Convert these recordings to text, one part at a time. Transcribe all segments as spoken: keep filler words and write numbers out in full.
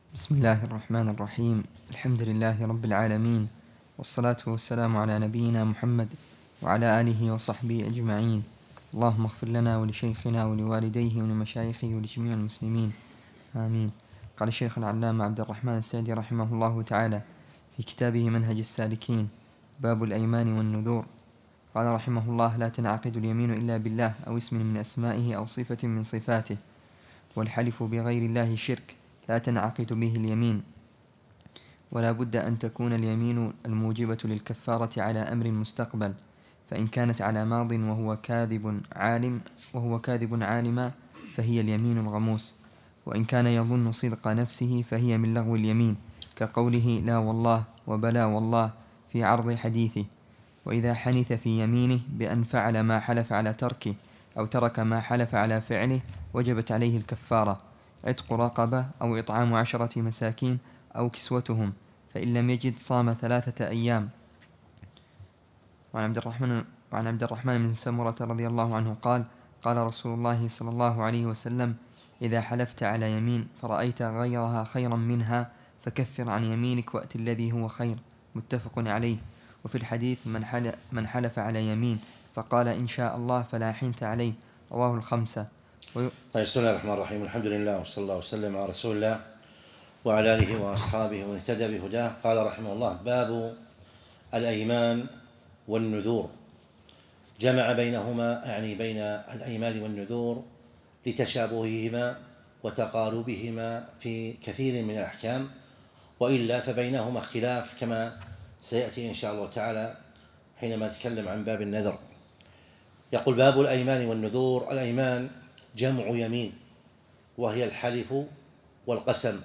بسم الله الرحمن الرحيم. الحمد لله رب العالمين، والصلاة والسلام على نبينا محمد وعلى آله وصحبه أجمعين. اللهم اغفر لنا ولشيخنا ولوالديه ولمشايخه ولجميع المسلمين، آمين. قال الشيخ العلامة عبد الرحمن السعدي رحمه الله تعالى في كتابه منهج السالكين باب الأيمان والنذور، قال رحمه الله: لا تنعقد اليمين إلا بالله أو اسم من أسمائه أو صفة من صفاته، والحلف بغير الله شرك لا تنعقد به اليمين، ولا بد أن تكون اليمين الموجبة للكفارة على أمر مستقبل، فإن كانت على ماض وهو كاذب عالم وهو كاذب عالما فهي اليمين الغموس، وإن كان يظن صدق نفسه فهي من لغو اليمين، كقوله لا والله وبلا والله في عرض حديثه. وإذا حنث في يمينه بأن فعل ما حلف على تركه أو ترك ما حلف على فعله وجبت عليه الكفارة: عتق رقبة أو إطعام عشرة مساكين أو كسوتهم، فإن لم يجد صام ثلاثة أيام. وعن عبد الرحمن وعن عبد الرحمن بن سمرة رضي الله عنه قال: قال رسول الله صلى الله عليه وسلم: إذا حلفت على يمين فرأيت غيرها خيرا منها فكفر عن يمينك وأت الذي هو خير، متفق عليه. وفي الحديث: من حلف, من حلف على يمين فقال إن شاء الله فلا حنث عليه، رواه الخمسة. طيب، بسم الله الرحمن الرحيم. الحمد لله وصلى الله وسلم على رسول الله وعلى آله وأصحابه ومن اهتدى بهداه. قال رحمه الله: باب الأيمان والنذور. جمع بينهما، يعني بين الأيمان والنذور، لتشابههما وتقاربهما في كثير من الأحكام، وإلا فبينهما اختلاف كما سيأتي إن شاء الله تعالى حينما نتكلم عن باب النذر. يقول: باب الأيمان والنذور. الأيمان جمع يمين، وهي الحلف والقسم.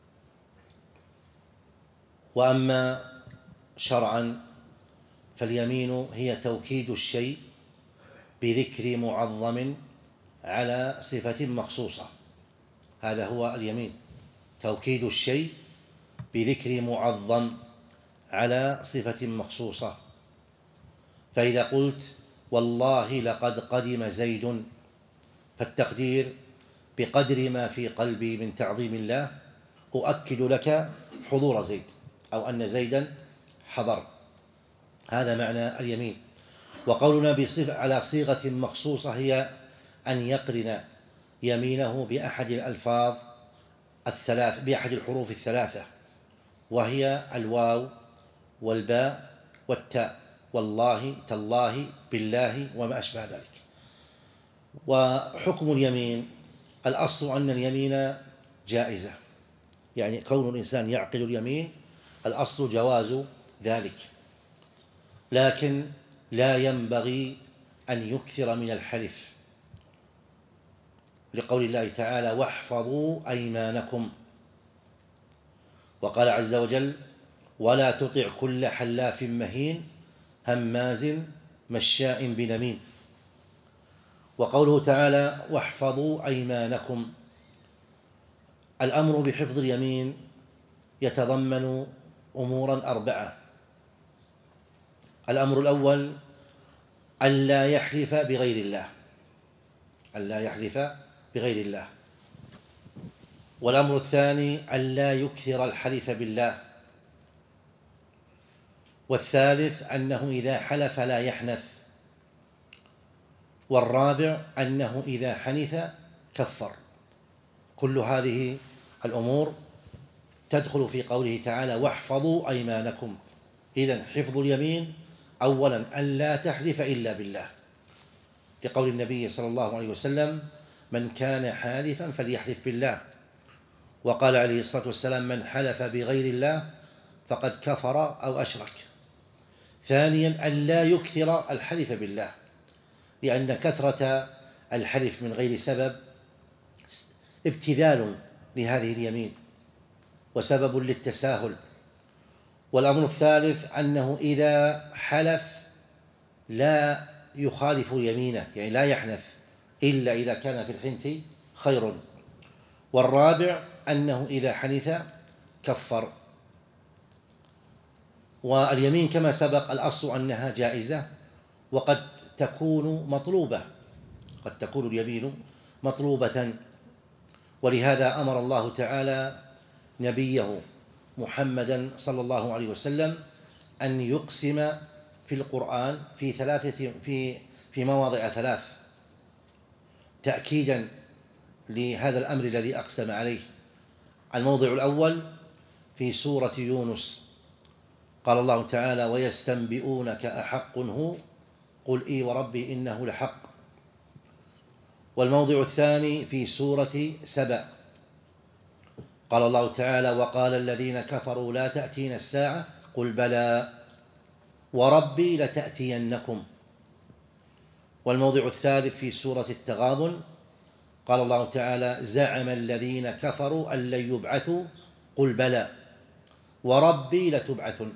وأما شرعا فاليمين هي توكيد الشيء بذكر معظم على صفة مخصوصة. هذا هو اليمين، توكيد الشيء بذكر معظم على صفة مخصوصة. فإذا قلت والله لقد قدم زيد، فالتقدير بقدر ما في قلبي من تعظيم الله أؤكد لك حضور زيد، أو أن زيدا حضر. هذا معنى اليمين. وقولنا بصفة على صيغة مخصوصة هي أن يقرن يمينه بأحد الألفاظ الثلاث بأحد الحروف الثلاثة، وهي الواو والباء والتاء: والله، تالله، بالله، وما أشبه ذلك. وحكم اليمين: الأصل أن اليمين جائزة، يعني كون الإنسان يعقد اليمين الأصل جواز ذلك، لكن لا ينبغي أن يكثر من الحلف، لقول الله تعالى: واحفظوا أيمانكم. وقال عز وجل: ولا تطع كل حلاف مهين هماز مشاء بنميم. وقوله تعالى: واحفظوا أيمانكم، الأمر بحفظ اليمين يتضمن أمورا أربعة. الأمر الأول: ألا يحلف بغير الله، ألا يحلف بغير الله. والأمر الثاني: ألا يكثر الحلف بالله. والثالث: أنه إذا حلف لا يحنث. والرابع: أنه إذا حنث كفر. كل هذه الأمور تدخل في قوله تعالى: واحفظوا أيمانكم. إذن حفظ اليمين أولا أن لا تحلف إلا بالله، لقول النبي صلى الله عليه وسلم: من كان حالفا فليحلف بالله. وقال عليه الصلاة والسلام: من حلف بغير الله فقد كفر أو أشرك. ثانيا أن لا يكثر الحلف بالله، لأن كثرة الحلف من غير سبب ابتذال لهذه اليمين وسبب للتساهل. والأمر الثالث أنه إذا حلف لا يخالف يمينه، يعني لا يحنث إلا إذا كان في الحنث خير. والرابع أنه إذا حنث كفر. واليمين كما سبق الأصل أنها جائزة، وقد تكون مطلوبة، قد تكون اليمين مطلوبة. ولهذا أمر الله تعالى نبيه محمدا صلى الله عليه وسلم أن يقسم في القرآن في ثلاثة في في مواضع ثلاث تأكيدا لهذا الأمر الذي أقسم عليه. الموضع الأول في سورة يونس، قال الله تعالى: ويستنبئونك أحق هو قل إي وربي إنه لحق. والموضع الثاني في سورة سبأ، قال الله تعالى: وقال الذين كفروا لا تأتينا الساعة قل بلى وربي لتأتينكم. والموضع الثالث في سورة التغابن، قال الله تعالى: زعم الذين كفروا أن لن يبعثوا قل بلى وربي لتبعثن.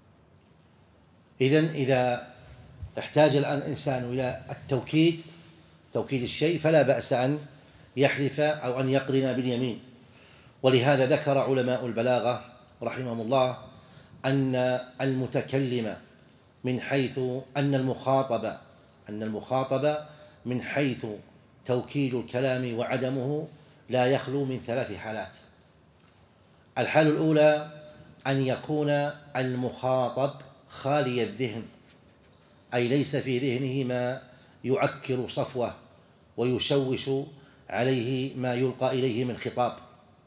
إذن إذا احتاج الإنسان إلى التوكيد توكيد الشيء فلا بأس أن يحلف أو أن يقرن باليمين. ولهذا ذكر علماء البلاغة رحمهم الله أن المتكلم من حيث أن المخاطب أن المخاطب من حيث توكيد الكلام وعدمه لا يخلو من ثلاث حالات. الحالة الأولى أن يكون المخاطب خالي الذهن، أي ليس في ذهنه ما يعكر صفوه ويشوش عليه ما يلقى إليه من خطاب،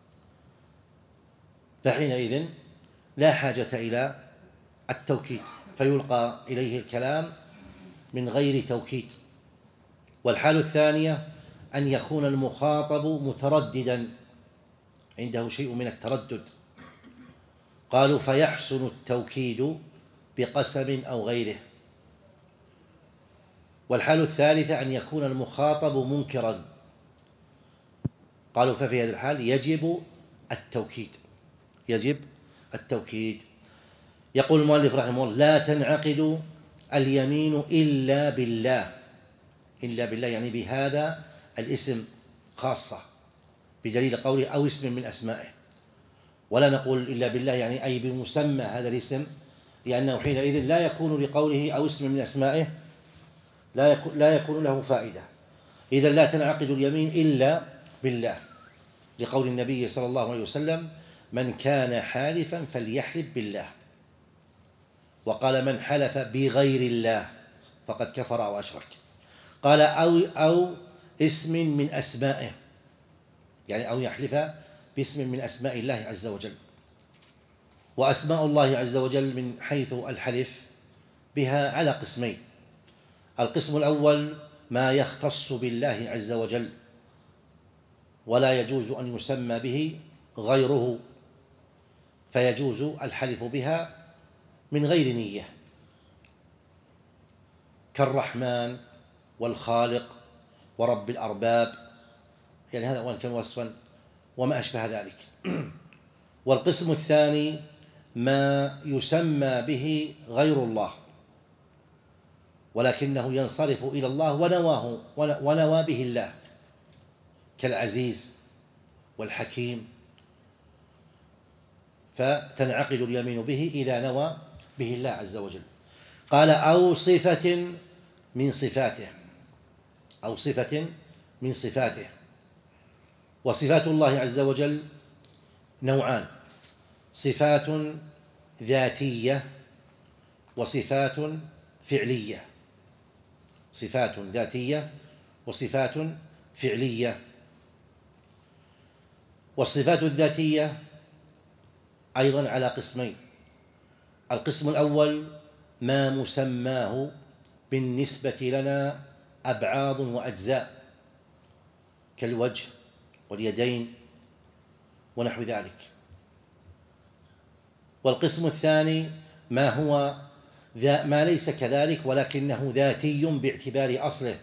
فحينئذ لا حاجة إلى التوكيد فيلقى إليه الكلام من غير توكيد. والحالة الثانية أن يكون المخاطب مترددا، عنده شيء من التردد، قالوا فيحسن التوكيد بقسم أو غيره. والحالة الثالثة أن يكون المخاطب منكرا، قالوا ففي هذه الحال يجب التوكيد يجب التوكيد. يقول المؤلف رحمه الله: لا تنعقد اليمين إلا بالله. إلا بالله يعني بهذا الاسم خاصة بدليل قوله أو اسم من أسمائه، ولا نقول إلا بالله يعني أي بمسمى هذا الاسم، لأنه حينئذ لا يكون لقوله أو اسم من أسمائه لا يكون, لا يكون له فائدة. إذا لا تنعقد اليمين إلا بالله، لقول النبي صلى الله عليه وسلم: من كان حالفا فليحلف بالله. وقال: من حلف بغير الله فقد كفر أو أشرك. قال: أو, أو اسم من أسمائه، يعني أو يحلف باسم من أسماء الله عز وجل. وأسماء الله عز وجل من حيث الحلف بها على قسمين: القسم الأول ما يختص بالله عز وجل ولا يجوز أن يسمى به غيره، فيجوز الحلف بها من غير نية، كالرحمن والخالق ورب الأرباب، يعني هذا وان كان وصفا وما أشبه ذلك. والقسم الثاني ما يسمى به غير الله ولكنه ينصرف إلى الله ونواه ونوى به الله، كالعزيز والحكيم، فتنعقد اليمين به إذا نوى به الله عز وجل. قال: أو صفة من صفاته أو صفة من صفاته. وصفات الله عز وجل نوعان: صفات ذاتية وصفات فعلية صفات ذاتية وصفات فعلية. والصفات الذاتية أيضا على قسمين: القسم الأول ما مسماه بالنسبة لنا أبعاض وأجزاء كالوجه واليدين ونحو ذلك. والقسم الثاني ما هو ما ليس كذلك ولكنه ذاتي باعتبار أصله،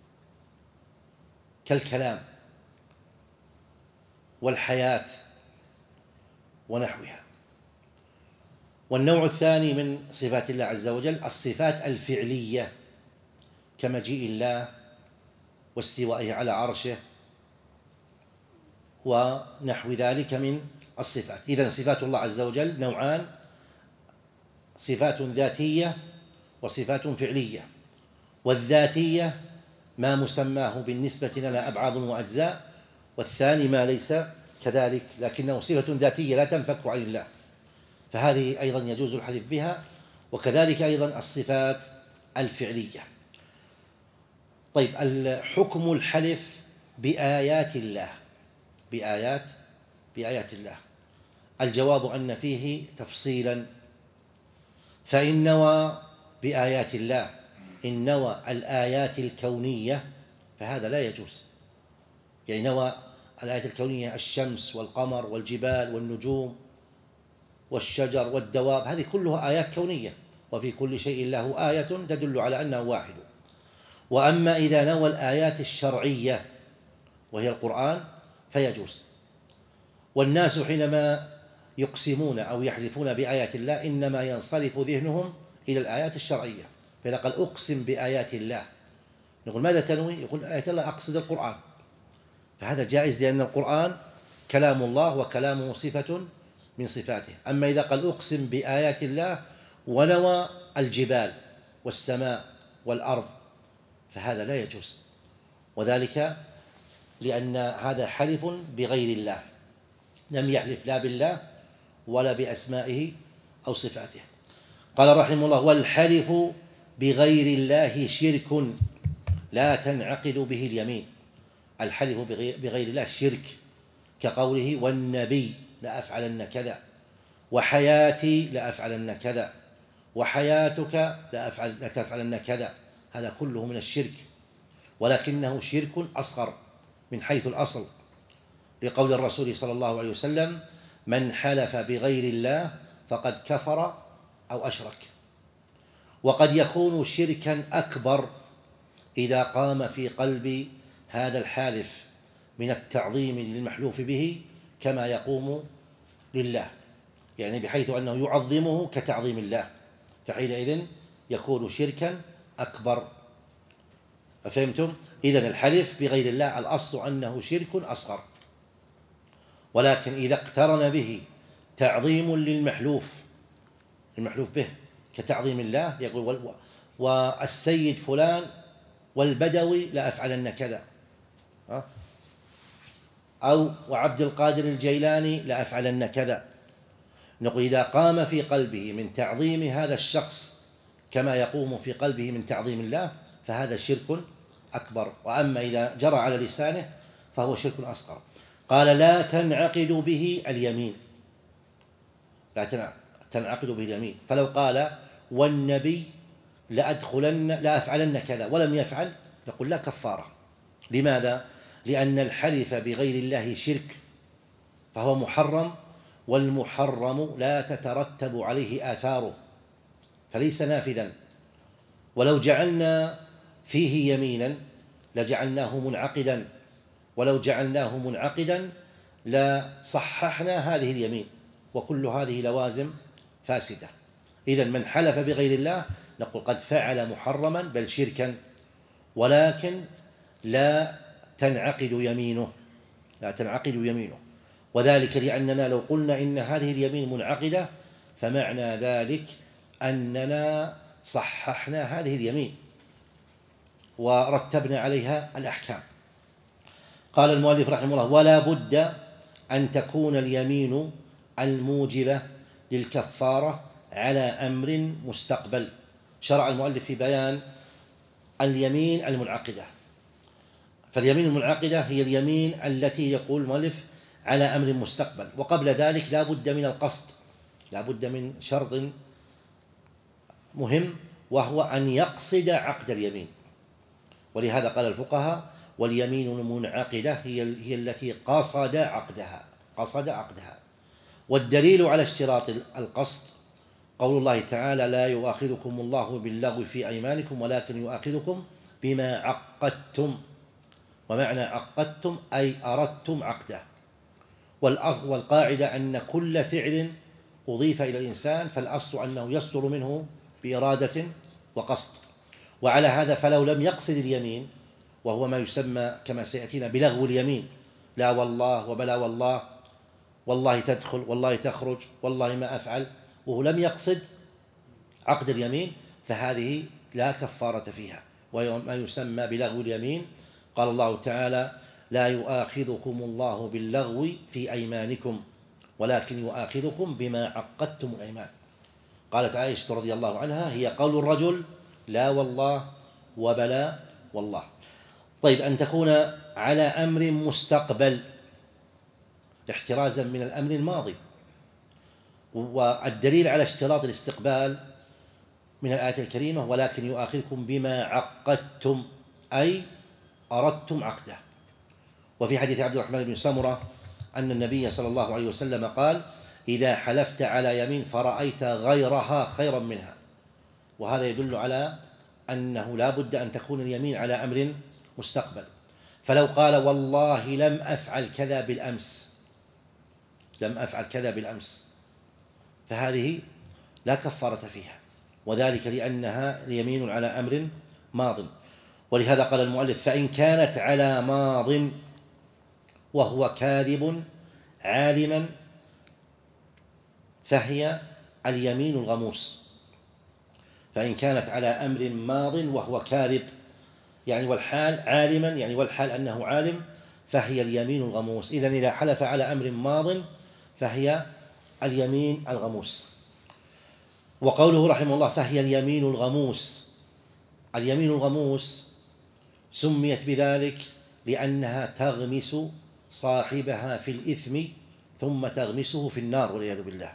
كالكلام والحياة ونحوها. والنوع الثاني من صفات الله عز وجل الصفات الفعلية، كمجيء الله واستوائه على عرشه ونحو ذلك من الصفات. إذن صفات الله عز وجل نوعان: صفات ذاتية وصفات فعلية. والذاتية ما مسماه بالنسبة لنا أبعاض وأجزاء، والثاني ما ليس كذلك، لكنه صفة ذاتية لا تنفك عن الله، فهذه أيضا يجوز الحلف بها، وكذلك أيضا الصفات الفعلية. طيب، حكم الحلف بآيات الله بآيات بآيات الله الجواب أن فيه تفصيلا. فإن نوى بآيات الله إن نوى الآيات الكونية فهذا لا يجوز، يعني نوى الآيات الكونية الشمس والقمر والجبال والنجوم والشجر والدواب، هذه كلها آيات كونية، وفي كل شيء له آية تدل على أنه واحد. وأما إذا نوى الآيات الشرعية وهي القرآن فيجوز. والناس حينما يقسمون أو يحلفون بآيات الله إنما ينصرف ذهنهم إلى الآيات الشرعية، فإذا قال أقسم بآيات الله نقول ماذا تنوي؟ يقول آيات الله أقصد القرآن، فهذا جائز لأن القرآن كلام الله وكلامه صفة من صفاته. أما إذا قال أقسم بآيات الله ونوى الجبال والسماء والأرض فهذا لا يجوز، وذلك لأن هذا حلف بغير الله، لم يحلف لا بالله ولا بأسمائه أو صفاته. قال رحمه الله: والحلف بغير الله شرك لا تنعقد به اليمين. الحلف بغير الله شرك، كقوله والنبي لأفعلن كذا، وحياتي لأفعلن كذا، وحياتك لأفعل لتفعلن كذا، هذا كله من الشرك، ولكنه شرك أصغر من حيث الأصل، لقول الرسول صلى الله عليه وسلم: من حلف بغير الله فقد كفر أو أشرك. وقد يكون شركا أكبر إذا قام في قلب هذا الحالف من التعظيم للمحلوف به كما يقوم لله، يعني بحيث أنه يعظمه كتعظيم الله، فحينئذ يكون شركا أكبر. فهمتم؟ إذن الحلف بغير الله الأصل أنه شرك أصغر، ولكن إذا اقترن به تعظيم للمحلوف المحلوف به كتعظيم الله، يقول والسيد فلان والبدوي لأفعلن كذا، أو وعبد القادر الجيلاني لأفعلن كذا، نقول إذا قام في قلبه من تعظيم هذا الشخص كما يقوم في قلبه من تعظيم الله فهذا شرك أكبر. وأما إذا جرى على لسانه فهو شرك أصغر. قال: لا تنعقد به اليمين لا تنعقد به اليمين. فلو قال والنبي لأدخلن لأفعلن كذا ولم يفعل نقول لا كفارة. لماذا؟ لأن الحلف بغير الله شرك فهو محرم، والمحرم لا تترتب عليه آثاره فليس نافذا. ولو جعلنا فيه يمينا لجعلناه منعقدا، ولو جعلناه منعقدا لصححنا هذه اليمين، وكل هذه لوازم فاسدة. إذن من حلف بغير الله نقول قد فعل محرما بل شركا، ولكن لا تنعقد يمينه لا تنعقد يمينه وذلك لأننا لو قلنا إن هذه اليمين منعقدة فمعنى ذلك أننا صححنا هذه اليمين ورتبنا عليها الأحكام. قال المؤلف رحمه الله: ولا بد أن تكون اليمين الموجبة للكفارة على أمر مستقبل. شرع المؤلف في بيان اليمين المنعقدة، فاليمين المنعقدة هي اليمين التي يقول المؤلف على أمر مستقبل، وقبل ذلك لا بد من القصد، لا بد من شرط مهم وهو أن يقصد عقد اليمين. ولهذا قال الفقهاء: واليمين المنعقدة هي هي التي قصد عقدها قصد عقدها والدليل على اشتراط القصد قول الله تعالى: لا يؤاخذكم الله باللغو في أيمانكم ولكن يؤاخذكم بما عقدتم. ومعنى عقدتم أي أردتم عقده. والقاعدة أن كل فعل أضيف إلى الإنسان فالأصل أنه يصدر منه بإرادة وقصد. وعلى هذا فلو لم يقصد اليمين، وهو ما يسمى كما سيأتينا بلغو اليمين، لا والله وبلا والله، والله تدخل والله تخرج والله ما أفعل، وهو لم يقصد عقد اليمين، فهذه لا كفارة فيها، وما يسمى بلغو اليمين. قال الله تعالى: لا يؤاخذكم الله باللغو في أيمانكم ولكن يؤاخذكم بما عقدتم الأيمان. قالت عائشة رضي الله عنها: هي قول الرجل لا والله وبلا والله. طيب، أن تكون على أمر مستقبل احترازا من الأمر الماضي، والدليل على اشتراط الاستقبال من الآية الكريمة: ولكن يؤاخذكم بما عقدتم، أي أردتم عقده. وفي حديث عبد الرحمن بن سمرة أن النبي صلى الله عليه وسلم قال: إذا حلفت على يمين فرأيت غيرها خيرا منها. وهذا يدل على أنه لا بد أن تكون اليمين على أمر مستقبل. فلو قال: والله لم أفعل كذا بالأمس، لم أفعل كذا بالأمس، فهذه لا كفارة فيها، وذلك لأنها يمين على أمر ماض. ولهذا قال المؤلف: فإن كانت على ماض وهو كاذب عالما فهي اليمين الغموس. فإن كانت على أمر ماض وهو كاذب، يعني والحال عالما، يعني والحال أنه عالم، فهي اليمين الغموس. إذن إذا حلف على أمر ماض فهي اليمين الغموس. وقوله رحمه الله: فهي اليمين الغموس، اليمين الغموس سميت بذلك لأنها تغمس صاحبها في الإثم ثم تغمسه في النار والعياذ بالله.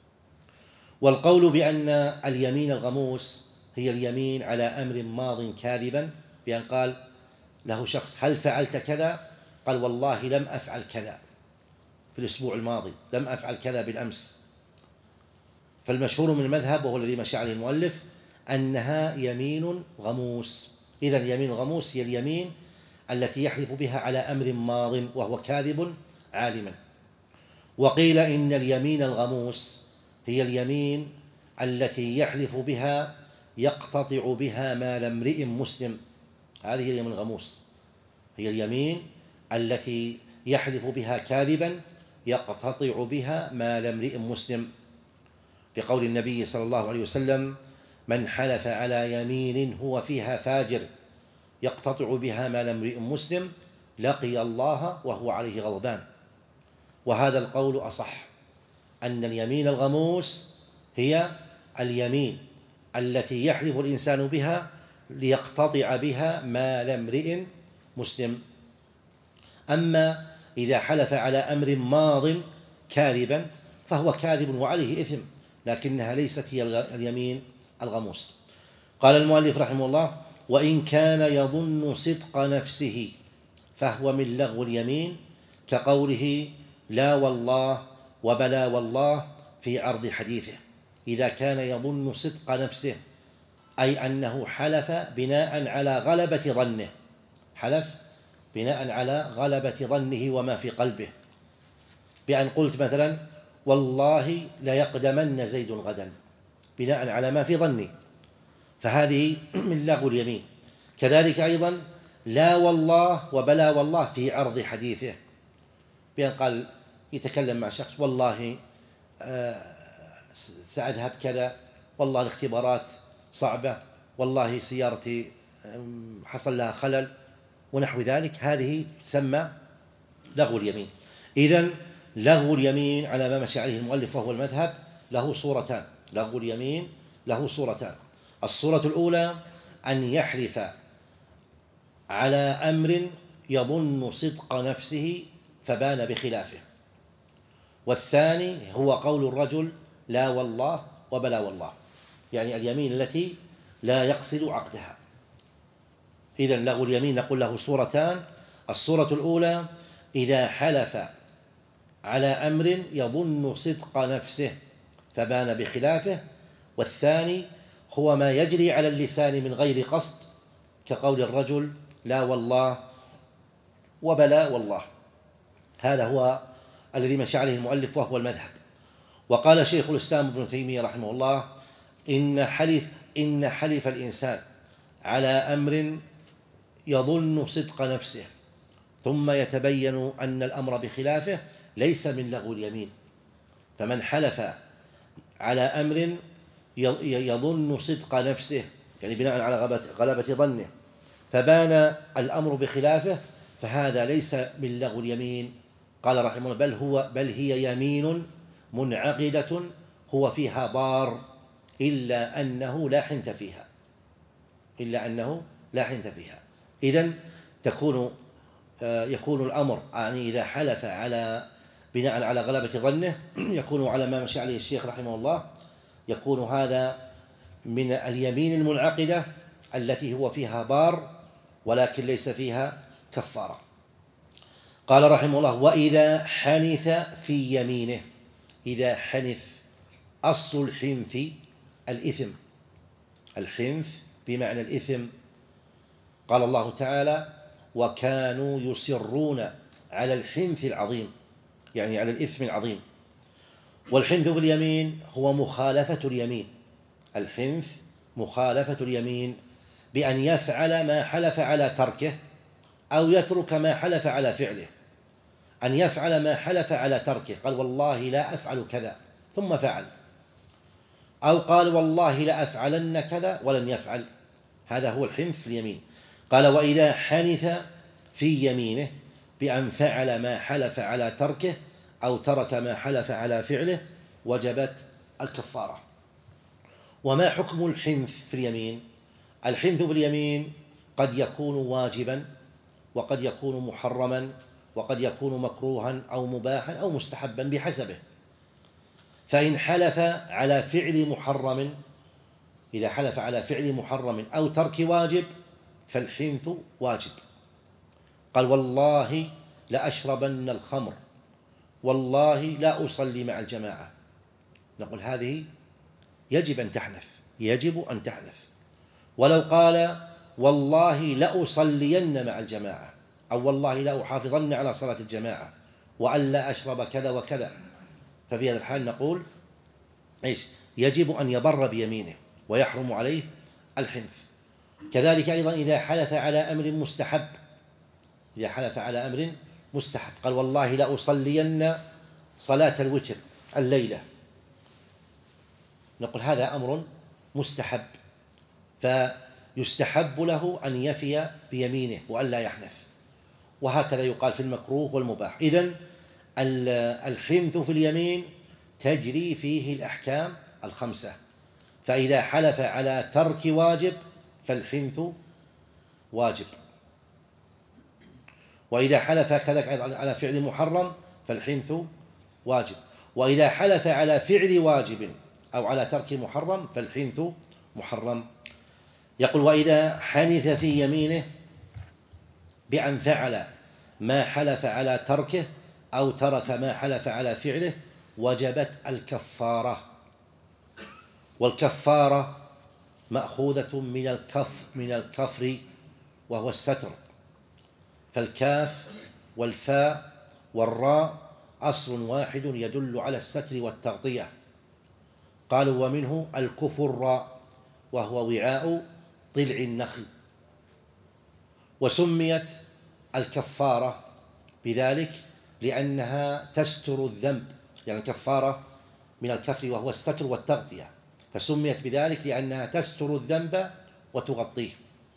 والقول بأن اليمين الغموس هي اليمين على أمر ماض كاذبا، بأن قال له شخص: هل فعلت كذا؟ قال: والله لم أفعل كذا في الأسبوع الماضي، لم أفعل كذا بالأمس. فالمشهور من المذهب، وهو الذي مشى عليه المؤلف، أنها يمين غموس. إذن اليمين الغموس هي اليمين التي يحلف بها على أمر ماض وهو كاذب عالما. وقيل إن اليمين الغموس هي اليمين التي يحلف بها يقتطع بها مال امرئ مسلم. هذه هي اليمين الغموس، هي اليمين التي يحلف بها كاذبا يقتطع بها مال امرئ مسلم، لقول النبي صلى الله عليه وسلم: من حلف على يمين هو فيها فاجر يقتطع بها مال امرئ مسلم لقي الله وهو عليه غضبان. وهذا القول أصح، أن اليمين الغموس هي اليمين التي يحلف الإنسان بها ليقتطع بها مال امرئ مسلم. أما إذا حلف على أمر ماض كاذبا فهو كاذب وعليه إثم، لكنها ليست هي اليمين الغموس. قال المؤلف رحمه الله: وإن كان يظن صدق نفسه فهو من لغو اليمين، كقوله لا والله وبلا والله في عرض حديثه. إذا كان يظن صدق نفسه، أي أنه حلف بناء على غلبة ظنه، حلف بناء على غلبة ظنه وما في قلبه، بأن قلت مثلا: والله ليقدمن زيد غدا، بناء على ما في ظني، فهذه من لغو اليمين. كذلك أيضا لا والله وبلا والله في عرض حديثه، بأن قال يتكلم مع شخص: والله سأذهب كذا، والله الاختبارات صعبة، والله سيارتي حصل لها خلل، ونحو ذلك. هذه تسمى لغو اليمين. إذن لغو اليمين على ما مشى عليه المؤلف وهو المذهب له صورتان، لغو اليمين له صورتان. الصورة الأولى أن يحلف على أمر يظن صدق نفسه فبان بخلافه، والثاني هو قول الرجل لا والله وبلا والله، يعني اليمين التي لا يقصد عقدها. إذن لغو اليمين نقول له صورتان: الصورة الأولى إذا حلف على أمر يظن صدق نفسه فبان بخلافه، والثاني هو ما يجري على اللسان من غير قصد، كقول الرجل لا والله وبلا والله. هذا هو الذي مشى عليه المؤلف وهو المذهب. وقال شيخ الإسلام ابن تيمية رحمه الله: إن حلف إن حلف الإنسان على أمر يظن صدق نفسه ثم يتبين أن الأمر بخلافه ليس من لغو اليمين. فمن حلف على أمر يظن صدق نفسه، يعني بناء على غلبة ظنه، فبان الأمر بخلافه، فهذا ليس من لغو اليمين. قال رحمه الله بل هو بل هي يمين منعقدة هو فيها بار إلا أنه لا حنث فيها إلا أنه لا حنث فيها. إذن تكون يكون الأمر يعني إذا حلف على بناء على غلبة ظنه يكون على ما مشى عليه الشيخ رحمه الله، يكون هذا من اليمين المنعقدة التي هو فيها بار ولكن ليس فيها كفارة. قال رحمه الله وإذا حنث في يمينه. إذا حنث، أصل الحنث الإثم، الحنث بمعنى الإثم. قال الله تعالى وكانوا يصرون على الحنث العظيم، يعني على الإثم العظيم. والحنث باليمين هو مخالفة اليمين، الحنث مخالفة اليمين بأن يفعل ما حلف على تركه أو يترك ما حلف على فعله. أن يفعل ما حلف على تركه، قال والله لا أفعل كذا ثم فعل، أو قال والله لا أفعلن كذا ولم يفعل، هذا هو الحنث في اليمين. قال وإذا حنث في يمينه بأن فعل ما حلف على تركه أو ترك ما حلف على فعله وجبت الكفارة. وما حكم الحنث في اليمين؟ الحنث في اليمين قد يكون واجبا وقد يكون محرما وقد يكون مكروها أو مباحا أو مستحبا بحسبه. فإن حلف على فعل محرم، إذا حلف على فعل محرم أو ترك واجب فالحنث واجب. قال والله لأشربن الخمر، والله لا أصلي مع الجماعة، نقول هذه يجب أن تحنث، يجب أن تحنث. ولو قال والله لأصلين مع الجماعة أو والله لا أحافظن على صلاة الجماعة وألا أشرب كذا وكذا، ففي هذا الحال نقول إيش؟ يجب أن يبر بيمينه ويحرم عليه الحنث. كذلك أيضا إذا حلف على أمر مستحب، إذا حلف على أمر مستحب قال والله لأصلين صلاة الوتر الليلة، نقول هذا أمر مستحب فيستحب له أن يفي بيمينه وألا يحنث. وهكذا يقال في المكروه والمباح. إذن الحنث في اليمين تجري فيه الأحكام الخمسة. فإذا حلف على ترك واجب فالحنث واجب، وإذا حلف كذلك على فعل محرم فالحنث واجب، وإذا حلف على فعل واجب أو على ترك محرم فالحنث محرم. يقول وإذا حنث في يمينه بأن فعل ما حلف على تركه أو ترك ما حلف على فعله وجبت الكفارة. والكفارة مأخوذة من الكف من الكفر وهو الستر، فالكاف والفاء والراء أصل واحد يدل على الستر والتغطية. قالوا ومنه الكفر وهو وعاء طلع النخل. وسميت الكفارة بذلك لأنها تستر الذنب، يعني الكفارة من الكفر وهو الستر والتغطية، فسميت بذلك لأنها تستر الذنب وتغطيه.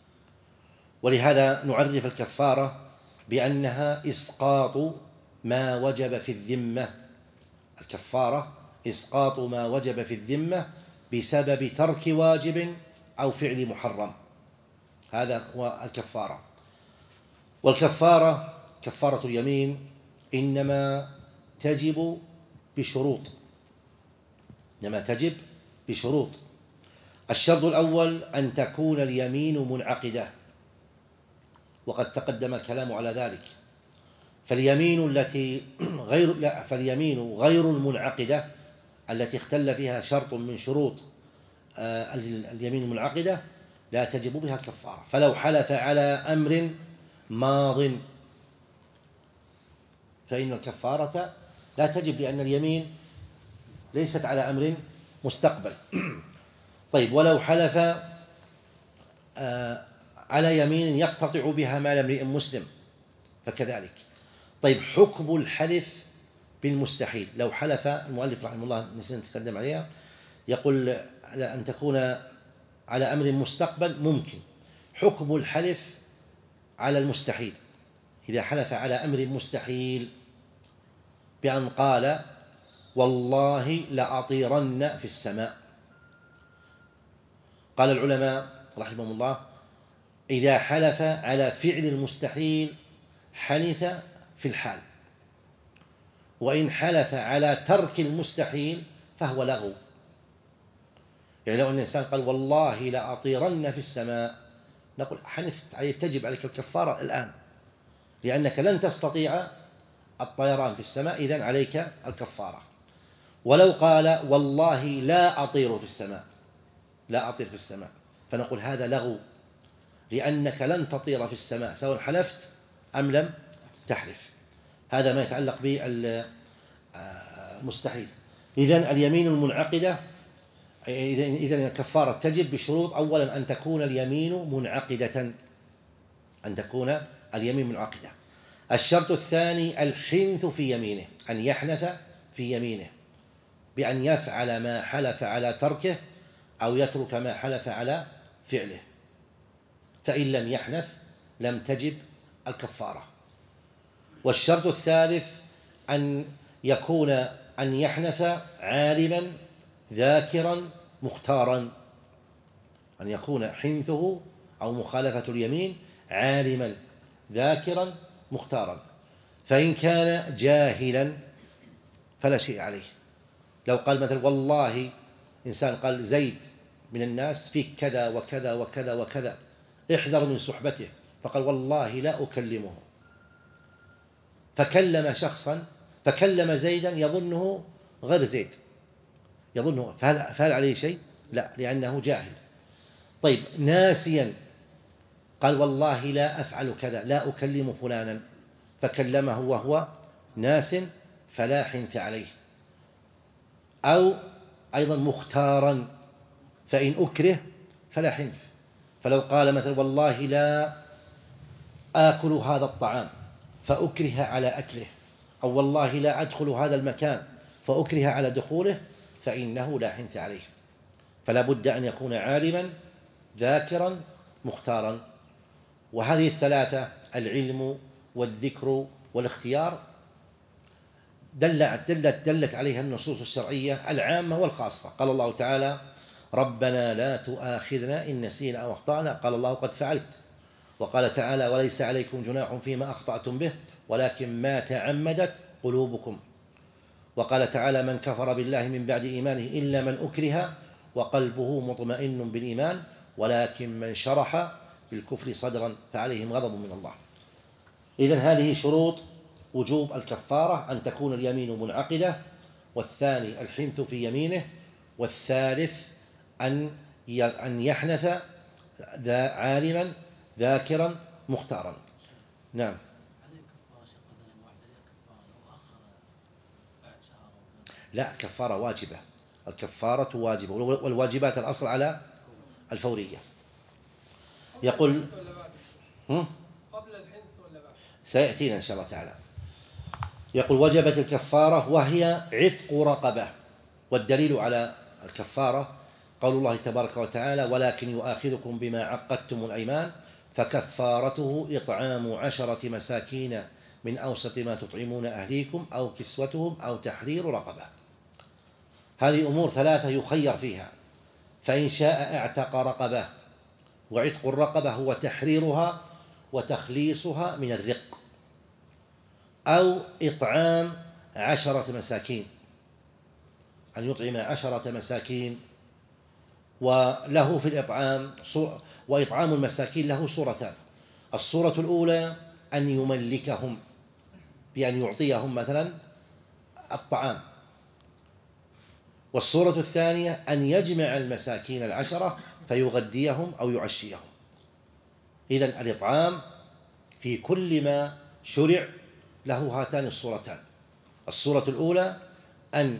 ولهذا نعرف الكفارة بأنها إسقاط ما وجب في الذمة. الكفارة إسقاط ما وجب في الذمة بسبب ترك واجب أو فعل محرم، هذا هو الكفارة. والكفارة كفارة اليمين إنما تجب بشروط، إنما تجب بشروط. الشرط الأول أن تكون اليمين منعقدة، وقد تقدم الكلام على ذلك. فاليمين التي غير لا فاليمين غير المنعقدة التي اختل فيها شرط من شروط اليمين المنعقدة لا تجب بها الكفارة. فلو حلف على أمر ماض فإن الكفارة لا تجب، لأن اليمين ليست على أمر مستقبل. طيب ولو حلف على يمين يقتطع بها مال امرئ مسلم فكذلك. طيب حكم الحلف بالمستحيل، لو حلف المؤلف رحمه الله نسينا نتكلم عليها، يقول أن تكون على أمر مستقبل ممكن. حكم الحلف على المستحيل إذا حلف على أمر مستحيل بأن قال والله لأطيرن في السماء. قال العلماء رحمهم الله إذا حلف على فعل المستحيل حنث في الحال، وإن حلف على ترك المستحيل فهو لغو. يعني لو أن الإنسان قال والله لأطيرن في السماء، نقول حنثت عليه، تجب عليك الكفارة الآن لأنك لن تستطيع الطيران في السماء، إذن عليك الكفارة. ولو قال والله لا أطير في السماء، لا أطير في السماء، فنقول هذا لغو لأنك لن تطير في السماء سواء حلفت أم لم تحلف. هذا ما يتعلق بالمستحيل. إذن اليمين المنعقدة، إذن الكفارة تجب بشروط: أولا أن تكون اليمين منعقدة، أن تكون اليمين منعقدة. الشرط الثاني الحنث في يمينه، أن يحنث في يمينه بأن يفعل ما حلف على تركه أو يترك ما حلف على فعله، فإن لم يحنث لم تجب الكفارة. والشرط الثالث أن يكون أن يحنث عالما ذاكرا مختارا، أن يكون حنثه أو مخالفة اليمين عالما ذاكرا مختارا. فإن كان جاهلا فلا شيء عليه. لو قال مثلا والله، إنسان قال زيد من الناس فيك كذا وكذا وكذا وكذا، احذر من صحبته، فقال والله لا أكلمه، فكلم شخصا فكلم زيدا يظنه غير زيد، يظنه، فهل, فهل عليه شيء؟ لا، لأنه جاهل. طيب ناسيا قال والله لا أفعل كذا، لا أكلم فلانا، فكلمه وهو ناس فلا حنث عليه. أو أيضا مختارا، فإن أكره فلا حنث. فلو قال مثلا والله لا آكل هذا الطعام فأكره على أكله، أو والله لا أدخل هذا المكان فأكره على دخوله، فإنه لا حنث عليه. فلا بد أن يكون عالما ذاكرا مختارا. وهذه الثلاثة، العلم والذكر والاختيار، دلت, دلت, دلت عليها النصوص الشرعية العامة والخاصة. قال الله تعالى ربنا لا تؤاخذنا إن نسينا أو أخطأنا، قال الله قد فعلت. وقال تعالى وليس عليكم جناح فيما أخطأتم به ولكن ما تعمدت قلوبكم. وقال تعالى من كفر بالله من بعد إيمانه إلا من أكره وقلبه مطمئن بالإيمان ولكن من شرح بالكفر صدرا فعليهم غضب من الله. إذن هذه شروط وجوب الكفارة: أن تكون اليمين منعقدة، والثاني الحنث في يمينه، والثالث أن أن يحنث ذا عالما ذاكرا مختارا. نعم. لا، كفارة واجبة، الكفارة واجبة، والواجبات الأصل على الفورية. يقول قبل الحنث ولا بعد؟ سيأتينا إن شاء الله تعالى. يقول وجبت الكفارة وهي عتق رقبة. والدليل على الكفارة قول الله تبارك وتعالى ولكن يؤاخذكم بما عقدتم الأيمان فكفارته إطعام عشرة مساكين من أوسط ما تطعمون أهليكم أو كسوتهم أو تحرير رقبة. هذه أمور ثلاثة يخير فيها، فإن شاء اعتق رقبة، وعتق الرقبة هو تحريرها وتخليصها من الرق، أو إطعام عشرة مساكين، أن يطعم عشرة مساكين. وله في الإطعام وإطعام المساكين له صورتان: الصورة الأولى أن يملكهم بأن يعطيهم مثلا الطعام، والصورة الثانية أن يجمع المساكين العشرة فيغديهم أو يعشيهم. إذن الإطعام في كل ما شرع له هاتان الصورتان: الصورة الأولى أن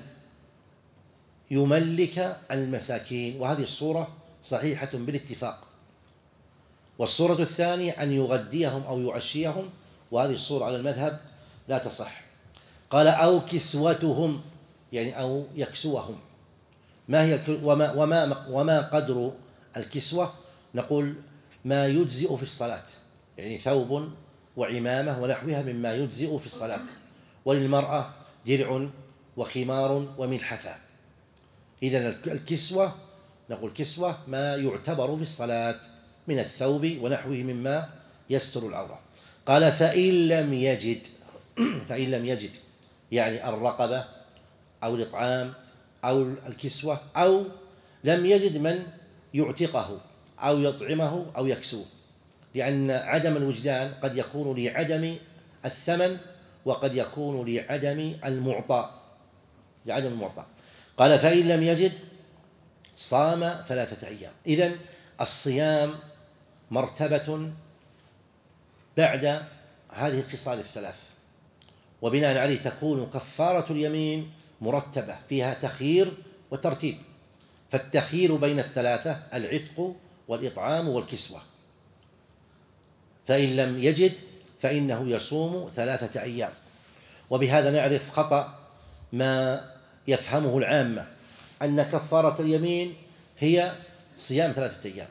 يملك المساكين، وهذه الصورة صحيحة بالاتفاق، والصورة الثانية أن يغديهم أو يعشيهم، وهذه الصورة على المذهب لا تصح. قال أو كسوتهم، يعني أو يكسوهم. ما هي وما, وما, وما قدر الكسوة؟ نقول ما يجزئ في الصلاة، يعني ثوب وعمامة ونحوها مما يجزئ في الصلاة. وللمرأة درع وخمار وملحفة. إذن الكسوة، نقول كسوة ما يعتبر في الصلاة من الثوب ونحوه مما يستر العورة. قال فإن لم يجد فإن لم يجد يعني الرقبة أو الإطعام أو الكسوة، أو لم يجد من يعتقه أو يطعمه أو يكسوه، لأن عدم الوجدان قد يكون لعدم الثمن وقد يكون لعدم المعطى لعدم المعطى. قال فإن لم يجد صام ثلاثة أيام. إذن الصيام مرتبة بعد هذه الخصال الثلاث، وبناء عليه تكون كفارة اليمين مرتبة فيها تخيير وترتيب. فالتخيير بين الثلاثة العتق والإطعام والكسوة. فإن لم يجد فإنه يصوم ثلاثة أيام. وبهذا نعرف خطأ ما يفهمه العامة أن كفارة اليمين هي صيام ثلاثة أيام،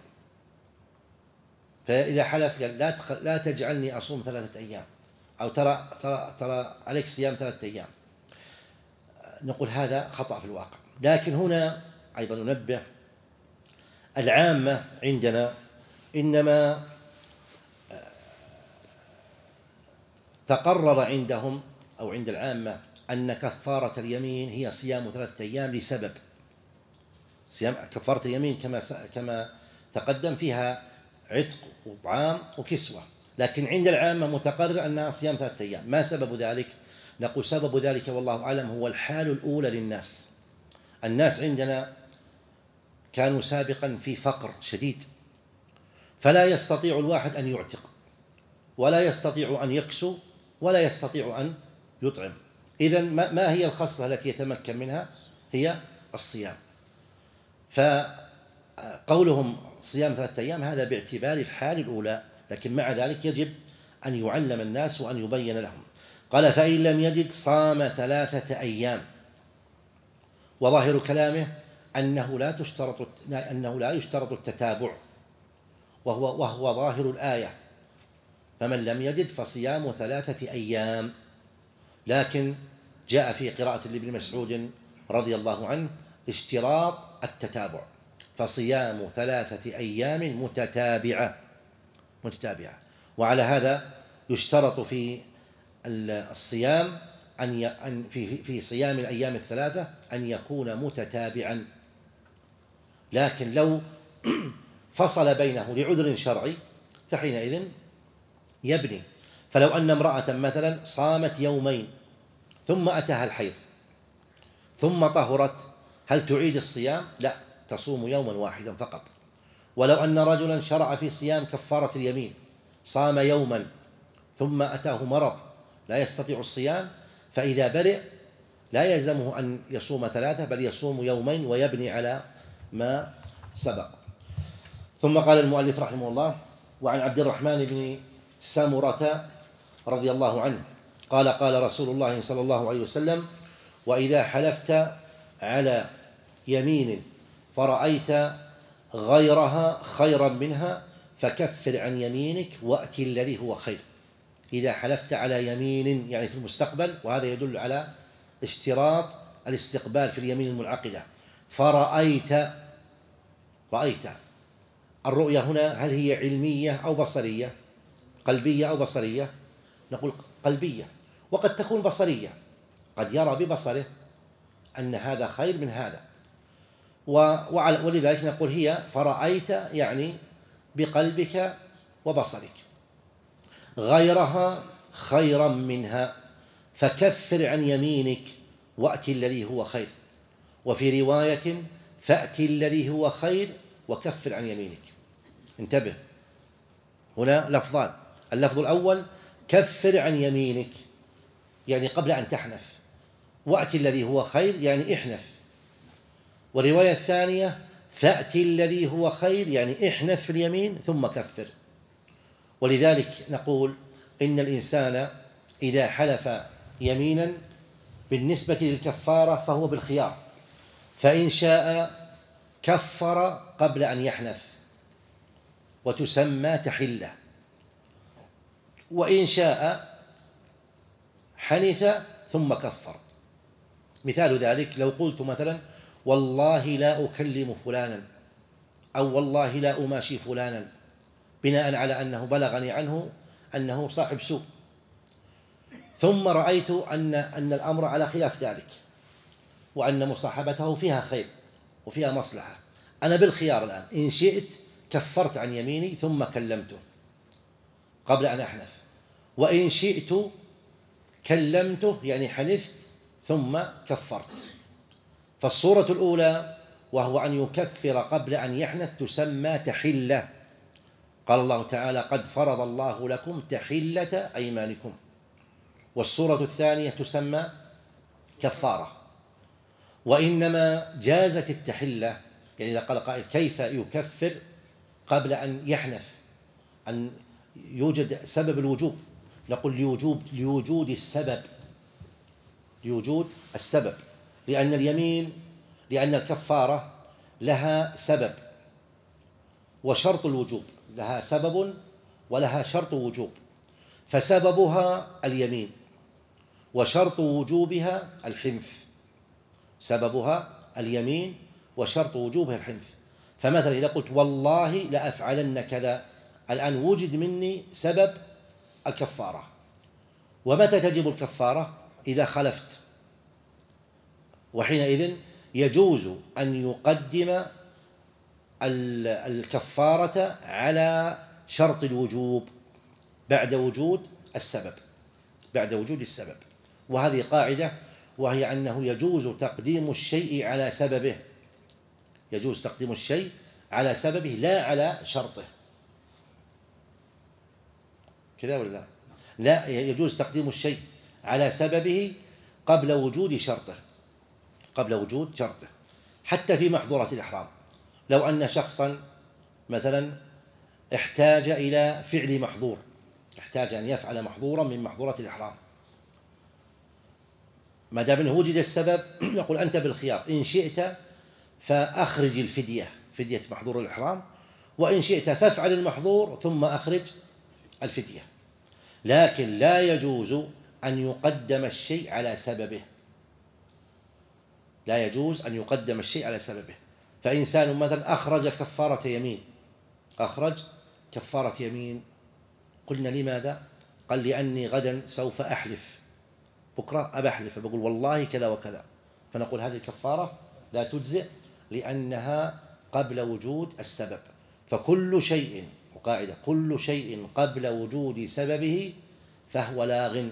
فإذا حلف قال لا لا تجعلني أصوم ثلاثة أيام، أو ترى ترى ترى عليك صيام ثلاثة أيام. نقول هذا خطأ في الواقع. لكن هنا أيضا ننبه العامة عندنا إنما تقرر عندهم أو عند العامة أن كفارة اليمين هي صيام ثلاثة أيام لسبب. صيام كفارة اليمين كما كما تقدم فيها عتق وطعام وكسوة، لكن عند العامة متقرر أنها صيام ثلاثة أيام. ما سبب ذلك؟ نقول سبب ذلك والله أعلم هو الحال الأولى للناس. الناس عندنا كانوا سابقا في فقر شديد، فلا يستطيع الواحد أن يعتق، ولا يستطيع أن يكسو، ولا يستطيع أن يطعم. إذن ما هي الخصلة التي يتمكن منها؟ هي الصيام. فقولهم صيام ثلاثة أيام هذا باعتبار الحال الأولى، لكن مع ذلك يجب أن يعلم الناس وأن يبين لهم. قال فإن لم يجد صام ثلاثة أيام. وظاهر كلامه أنه لا تشترط أنه لا يشترط التتابع، وهو وهو ظاهر الآية، فمن لم يجد فصيام ثلاثة أيام. لكن جاء في قراءة لابن مسعود رضي الله عنه اشتراط التتابع، فصيام ثلاثة أيام متتابعة متتابعة وعلى هذا يشترط في الصيام أن في في صيام الأيام الثلاثة أن يكون متتابعا. لكن لو فصل بينه لعذر شرعي فحينئذ يبني. فلو أن امرأة مثلا صامت يومين ثم أتاها الحيض ثم طهرت، هل تعيد الصيام؟ لا، تصوم يوما واحدا فقط. ولو أن رجلا شرع في صيام كفارة اليمين صام يوما ثم أتاه مرض لا يستطيع الصيام، فإذا برئ لا يلزمه أن يصوم ثلاثة بل يصوم يومين ويبني على ما سبق. ثم قال المؤلف رحمه الله: وعن عبد الرحمن بن سامرة رضي الله عنه قال قال رسول الله صلى الله عليه وسلم: وإذا حلفت على يمين فرأيت غيرها خيرا منها فكفر عن يمينك وأتي الذي هو خير. إذا حلفت على يمين يعني في المستقبل، وهذا يدل على اشتراط الاستقبال في اليمين المنعقدة. فرأيت، رأيت الرؤية هنا هل هي علمية أو بصرية؟ قلبية أو بصرية؟ نقول قلبية، وقد تكون بصرية، قد يرى ببصره أن هذا خير من هذا، ولذلك نقول هي فرأيت يعني بقلبك وبصرك. غيرها خيرا منها فكفر عن يمينك وأتي الذي هو خير. وفي رواية فأتي الذي هو خير وكفر عن يمينك. انتبه، هنا لفظان: اللفظ الأول كفر عن يمينك يعني قبل أن تحنث، وأتي الذي هو خير يعني احنث. والرواية الثانية فأتي الذي هو خير يعني احنث في اليمين ثم كفر. ولذلك نقول إن الإنسان إذا حلف يمينا بالنسبة للكفارة فهو بالخيار، فإن شاء كفر قبل أن يحنث وتسمى تحلة، وإن شاء حنث ثم كفر. مثال ذلك لو قلت مثلا والله لا أكلم فلانا، أو والله لا أماشي فلانا، بناء على أنه بلغني عنه أنه صاحب سوء، ثم رأيت أن أن الأمر على خلاف ذلك، وأن مصاحبته فيها خير وفيها مصلحة، أنا بالخيار الآن، إن شئت كفرت عن يميني ثم كلمته قبل أن أحنث، وإن شئت كلمته يعني حنثت ثم كفرت. فالصورة الأولى وهو أن يكفر قبل أن يحنث تسمى تحلة، قال الله تعالى قد فرض الله لكم تحلة أيمانكم. والصورة الثانية تسمى كفارة. وإنما جازت التحلة، يعني إذا قال قائل كيف يكفر قبل أن يحنث، أن يوجد سبب الوجوب، نقول لوجوب لوجود السبب، لوجود السبب، لأن اليمين لأن الكفارة لها سبب وشرط الوجوب، لها سبب ولها شرط وجوب، فسببها اليمين وشرط وجوبها الحنث، سببها اليمين وشرط وجوبها الحنث. فمثلا إذا قلت والله لأفعلن كذا، الآن وجد مني سبب الكفارة. ومتى تجب الكفارة؟ إذا خلفت، وحينئذ يجوز أن يقدم الكفارة على شرط الوجوب بعد وجود السبب، بعد وجود السبب. وهذه قاعدة، وهي أنه يجوز تقديم الشيء على سببه، يجوز تقديم الشيء على سببه لا على شرطه، كذا ولا لا؟ لا، يجوز تقديم الشيء على سببه قبل وجود شرطه، قبل وجود شرطه، حتى في محظورات الإحرام. لو أن شخصا مثلا احتاج إلى فعل محظور، احتاج أن يفعل محظورا من محظورات الإحرام، ما دام أنه وجد السبب يقول أنت بالخيار، إن شئت فأخرج الفدية، فدية محظور الإحرام، وإن شئت فافعل المحظور ثم أخرج الفدية. لكن لا يجوز أن يقدم الشيء على سببه، لا يجوز أن يقدم الشيء على سببه. فإنسان مثلا أخرج كفارة يمين، أخرج كفارة يمين، قلنا لماذا؟ قال لأني غدا سوف أحلف، بكرة أبى أحلف، بقول والله كذا وكذا، فنقول هذه الكفارة لا تجزئ لأنها قبل وجود السبب. فكل شيء، وقاعدة كل شيء قبل وجود سببه فهو لاغ.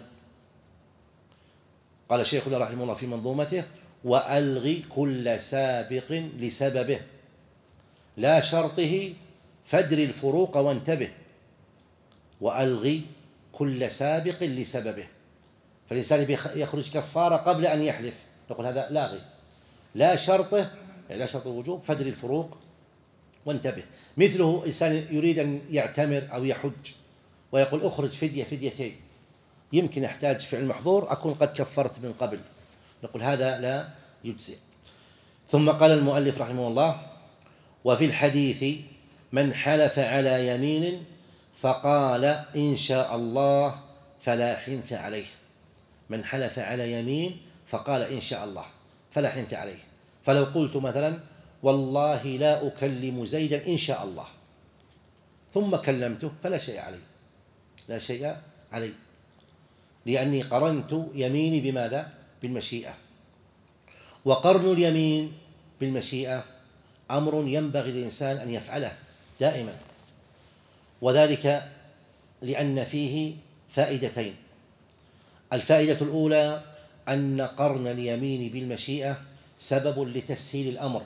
قال شيخنا رحمه الله في منظومته وألغ كل سابق لسببه لا شرطه فادر الفروق وانتبه، وألغ كل سابق لسببه. فالإنسان يخرج كفارة قبل أن يحلف، نقول هذا لاغي، لا شرطه يعني لا شرط الوجوب فادر الفروق وانتبه. مثله إنسان يريد أن يعتمر أو يحج ويقول أخرج فدية فديتين، يمكن أحتاج فعل محظور أكون قد كفرت من قبل، نقول هذا لا يجزئ. ثم قال المؤلف رحمه الله وفي الحديث من حلف على يمين فقال إن شاء الله فلا حنث عليه، من حلف على يمين فقال إن شاء الله فلا حنث عليه. فلو قلت مثلا والله لا أكلم زيدا إن شاء الله ثم كلمته فلا شيء علي، لا شيء علي، لأني قرنت يميني بماذا؟ بالمشيئة. وقرن اليمين بالمشيئة أمر ينبغي للإنسان أن يفعله دائما، وذلك لأن فيه فائدتين. الفائدة الأولى أن قرن اليمين بالمشيئة سبب لتسهيل الأمر،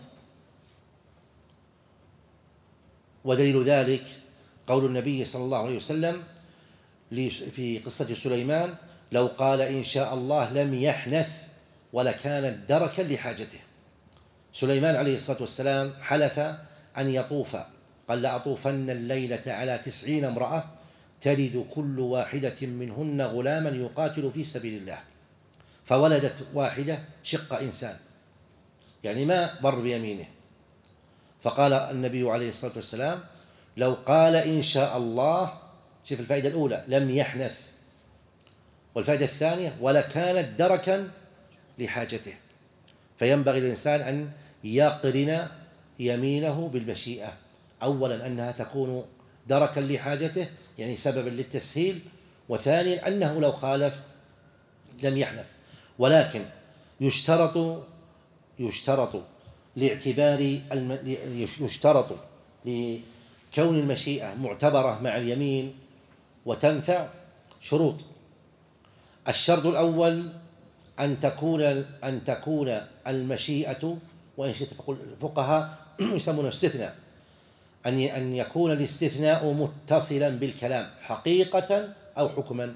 ودليل ذلك قول النبي صلى الله عليه وسلم في قصة سليمان لو قال إن شاء الله لم يحنث ولكانت دركا لحاجته. سليمان عليه الصلاة والسلام حلف أن يطوف، قال لأطوفن الليلة على تسعين امرأة تلد كل واحدة منهن غلاما يقاتل في سبيل الله، فولدت واحدة شق إنسان، يعني ما بر بيمينه. فقال النبي عليه الصلاة والسلام لو قال إن شاء الله شوف الفائدة الأولى لم يحنث، والفائدة الثانية ولكانت دركا لحاجته. فينبغي للإنسان أن يقرن يمينه بالمشيئة، أولا أنها تكون دركا لحاجته يعني سببا للتسهيل، وثانيا أنه لو خالف لم يحنث. ولكن يشترط يشترط لاعتبار الم... يشترط لكون المشيئة معتبرة مع اليمين وتنفع شروط. الشرط الأول أن تكون أن تكون المشيئة، وإن شئت فقل الفقهاء يسمونه استثناء، أن أن يكون الاستثناء متصلا بالكلام حقيقة أو حكما.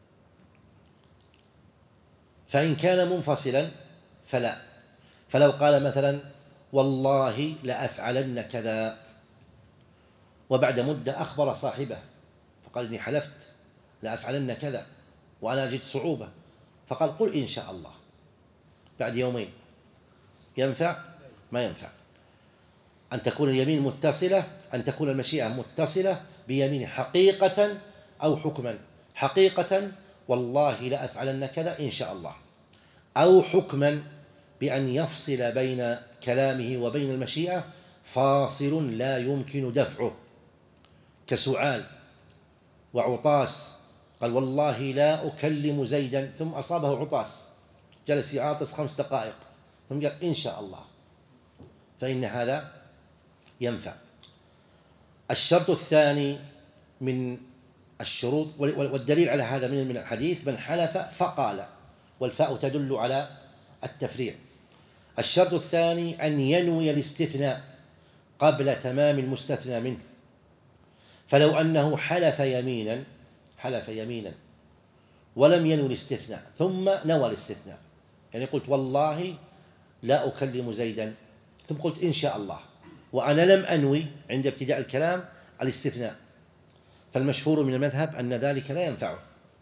فإن كان منفصلا فلا. فلو قال مثلا والله لأفعلن كذا، وبعد مدة أخبر صاحبه فقال إني حلفت لأفعلن كذا وأنا أجد صعوبة، فقال قل إن شاء الله بعد يومين، ينفع؟ ما ينفع. أن تكون اليمين متصلة، أن تكون المشيئة متصلة بيمين حقيقة أو حكما. حقيقة والله لأفعلن كذا إن شاء الله، أو حكما بأن يفصل بين كلامه وبين المشيئة فاصل لا يمكن دفعه، كسعال وعطاس، قال والله لا أكلم زيدا، ثم أصابه عطاس جلس يعاطس خمس دقائق ثم قال إن شاء الله، فإن هذا ينفع. الشرط الثاني من الشروط، والدليل على هذا من الحديث من حلف فقال، والفاء تدل على التفريع. الشرط الثاني أن ينوي الاستثناء قبل تمام المستثنى منه. فلو أنه حلف يمينا حلف يمينا ولم ينوي الاستثناء ثم نوى الاستثناء، يعني قلت والله لا أكلم زيدا ثم قلت إن شاء الله، وأنا لم أنوي عند ابتداء الكلام الاستثناء، فالمشهور من المذهب أن ذلك لا ينفعه.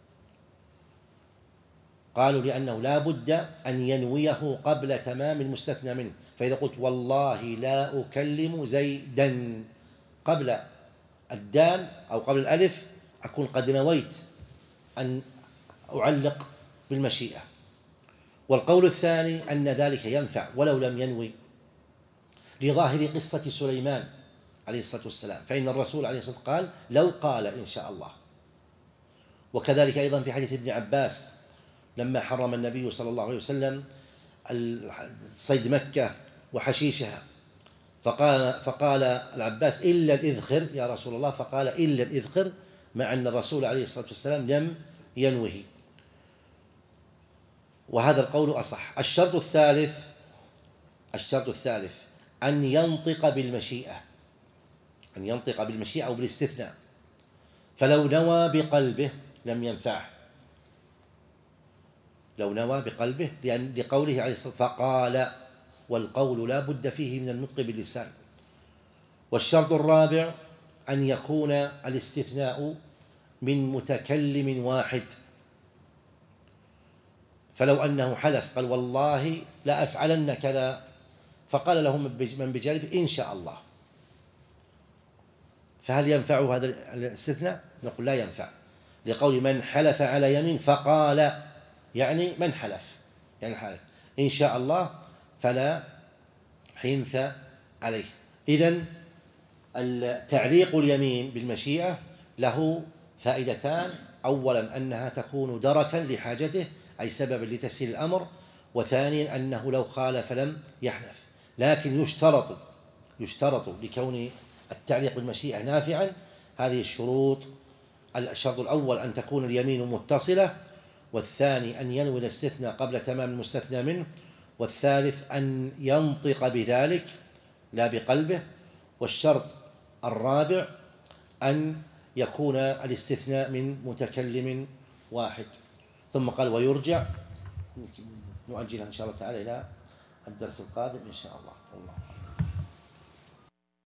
قالوا لأنه لا بد أن ينويه قبل تمام المستثنى منه. فإذا قلت والله لا أكلم زيدا قبل الدال أو قبل الألف أكون قد نويت أن أعلق بالمشيئة. والقول الثاني أن ذلك ينفع ولو لم ينوي، لظاهر قصة سليمان عليه الصلاة والسلام، فإن الرسول عليه الصلاة والسلام قال لو قال إن شاء الله. وكذلك أيضا في حديث ابن عباس لما حرم النبي صلى الله عليه وسلم صيد مكة وحشيشها، فقال, فقال العباس إلا الإذخر يا رسول الله، فقال إلا الإذخر، مع أن الرسول عليه الصلاة والسلام لم ينوه، وهذا القول أصح. الشرط الثالث الشرط الثالث أن ينطق بالمشيئة، أن ينطق بالمشيئة أو بالاستثناء. فلو نوى بقلبه لم ينفعه، لو نوى بقلبه، لأن لقوله عليه الصلاة والسلام فقال، والقول لا بد فيه من النطق باللسان. والشرط الرابع أن يكون الاستثناء من متكلم واحد. فلو أنه حلف قال والله لا أفعلن كذا، فقال له من بجانبه إن شاء الله، فهل ينفع هذا الاستثناء؟ نقول لا ينفع، لقول من حلف على يمين فقال، يعني من حلف يعني حلف إن شاء الله فلا حنث عليه. إذن تعليق اليمين بالمشيئة له فائدتان: أولا أنها تكون دركا لحاجته أي سببا لتسهيل الأمر، وثانيا أنه لو خالف لم يحنث. لكن يشترط يشترط لكون التعليق بالمشيئة نافعا هذه الشروط: الشرط الأول أن تكون اليمين متصلة، والثاني أن ينوي الاستثناء قبل تمام المستثنى منه، والثالث أن ينطق بذلك لا بقلبه، والشرط الرابع أن يكون الاستثناء من متكلم واحد. ثم قال ويرجع، نؤجلها إن شاء الله تعالى إلى الدرس القادم إن شاء الله. الله